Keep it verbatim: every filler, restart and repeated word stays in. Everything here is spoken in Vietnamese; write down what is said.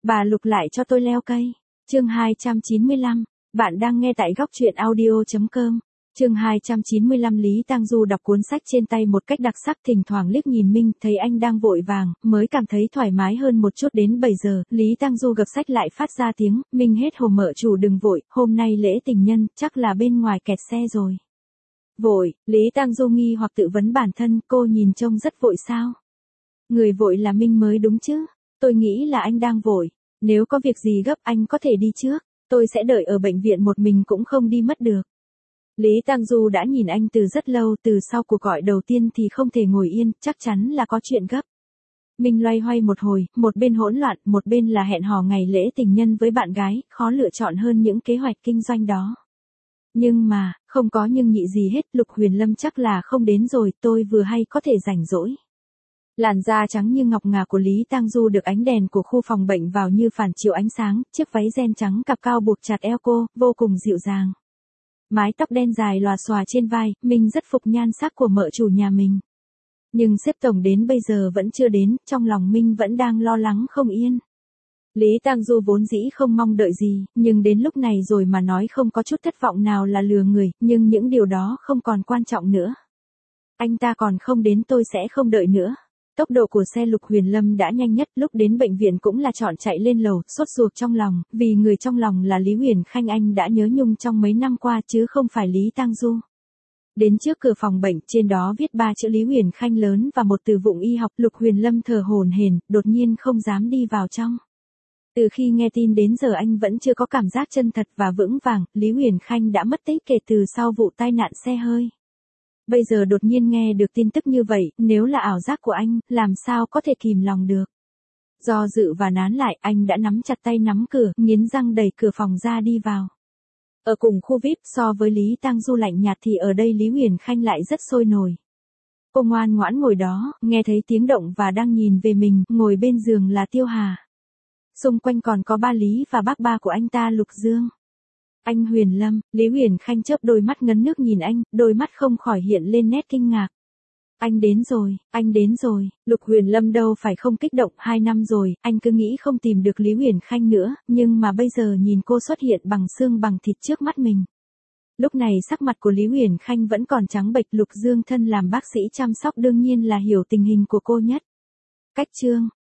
Bà Lục lại cho tôi leo cây. Chương hai trăm chín mươi lăm, bạn đang nghe tại góc truyện audio chấm com. Chương hai trăm chín mươi lăm Lý Tang Du đọc cuốn sách trên tay một cách đặc sắc, thỉnh thoảng liếc nhìn Minh, thấy anh đang vội vàng, mới cảm thấy thoải mái hơn một chút. Đến bảy giờ, Lý Tang Du gập sách lại phát ra tiếng, Minh hết hồn, mợ chủ đừng vội, hôm nay lễ tình nhân, chắc là bên ngoài kẹt xe rồi. Vội, Lý Tang Du nghi hoặc tự vấn bản thân, cô nhìn trông rất vội sao? Người vội là Minh mới đúng chứ, tôi nghĩ là anh đang vội, nếu có việc gì gấp anh có thể đi trước, tôi sẽ đợi ở bệnh viện một mình cũng không đi mất được. Lý Tang Du đã nhìn anh từ rất lâu, từ sau cuộc gọi đầu tiên thì không thể ngồi yên, chắc chắn là có chuyện gấp. Minh loay hoay một hồi, một bên hỗn loạn, một bên là hẹn hò ngày lễ tình nhân với bạn gái, khó lựa chọn hơn những kế hoạch kinh doanh đó. Nhưng mà, không có nhưng nhị gì hết, Lục Huyền Lâm chắc là không đến rồi, tôi vừa hay có thể rảnh rỗi. Làn da trắng như ngọc ngà của Lý Tang Du được ánh đèn của khu phòng bệnh vào như phản chiếu ánh sáng, chiếc váy ren trắng cặp cao buộc chặt eo cô, vô cùng dịu dàng. Mái tóc đen dài lòa xòa trên vai, Minh rất phục nhan sắc của mợ chủ nhà mình. Nhưng sếp tổng đến bây giờ vẫn chưa đến, trong lòng Minh vẫn đang lo lắng không yên. Lý Tang Du vốn dĩ không mong đợi gì, nhưng đến lúc này rồi mà nói không có chút thất vọng nào là lừa người, nhưng những điều đó không còn quan trọng nữa. Anh ta còn không đến tôi sẽ không đợi nữa. Tốc độ của xe Lục Huyền Lâm đã nhanh nhất, lúc đến bệnh viện cũng là chọn chạy lên lầu, sốt ruột trong lòng, vì người trong lòng là Lý Huyền Khanh anh đã nhớ nhung trong mấy năm qua chứ không phải Lý Tang Du. Đến trước cửa phòng bệnh, trên đó viết ba chữ Lý Huyền Khanh lớn và một từ vụng y học, Lục Huyền Lâm thở hổn hển, đột nhiên không dám đi vào trong. Từ khi nghe tin đến giờ anh vẫn chưa có cảm giác chân thật và vững vàng, Lý Huyền Khanh đã mất tích kể từ sau vụ tai nạn xe hơi. Bây giờ đột nhiên nghe được tin tức như vậy, nếu là ảo giác của anh, làm sao có thể kìm lòng được. Do dự và nán lại, anh đã nắm chặt tay nắm cửa, nghiến răng đẩy cửa phòng ra đi vào. Ở cùng khu vi ai pi so với Lý Tang Du lạnh nhạt thì ở đây Lý Huyền Khanh lại rất sôi nổi. Cô ngoan ngoãn ngồi đó, nghe thấy tiếng động và đang nhìn về mình, ngồi bên giường là Tiêu Hà. Xung quanh còn có ba Lý và bác ba của anh ta Lục Dương. Anh Huyền Lâm, Lý Huyền Khanh chớp đôi mắt ngấn nước nhìn anh, đôi mắt không khỏi hiện lên nét kinh ngạc. Anh đến rồi, anh đến rồi, Lục Huyền Lâm đâu phải không kích động, hai năm rồi, anh cứ nghĩ không tìm được Lý Huyền Khanh nữa, nhưng mà bây giờ nhìn cô xuất hiện bằng xương bằng thịt trước mắt mình. Lúc này sắc mặt của Lý Huyền Khanh vẫn còn trắng bệch, Lục Dương thân làm bác sĩ chăm sóc đương nhiên là hiểu tình hình của cô nhất. Cách chương,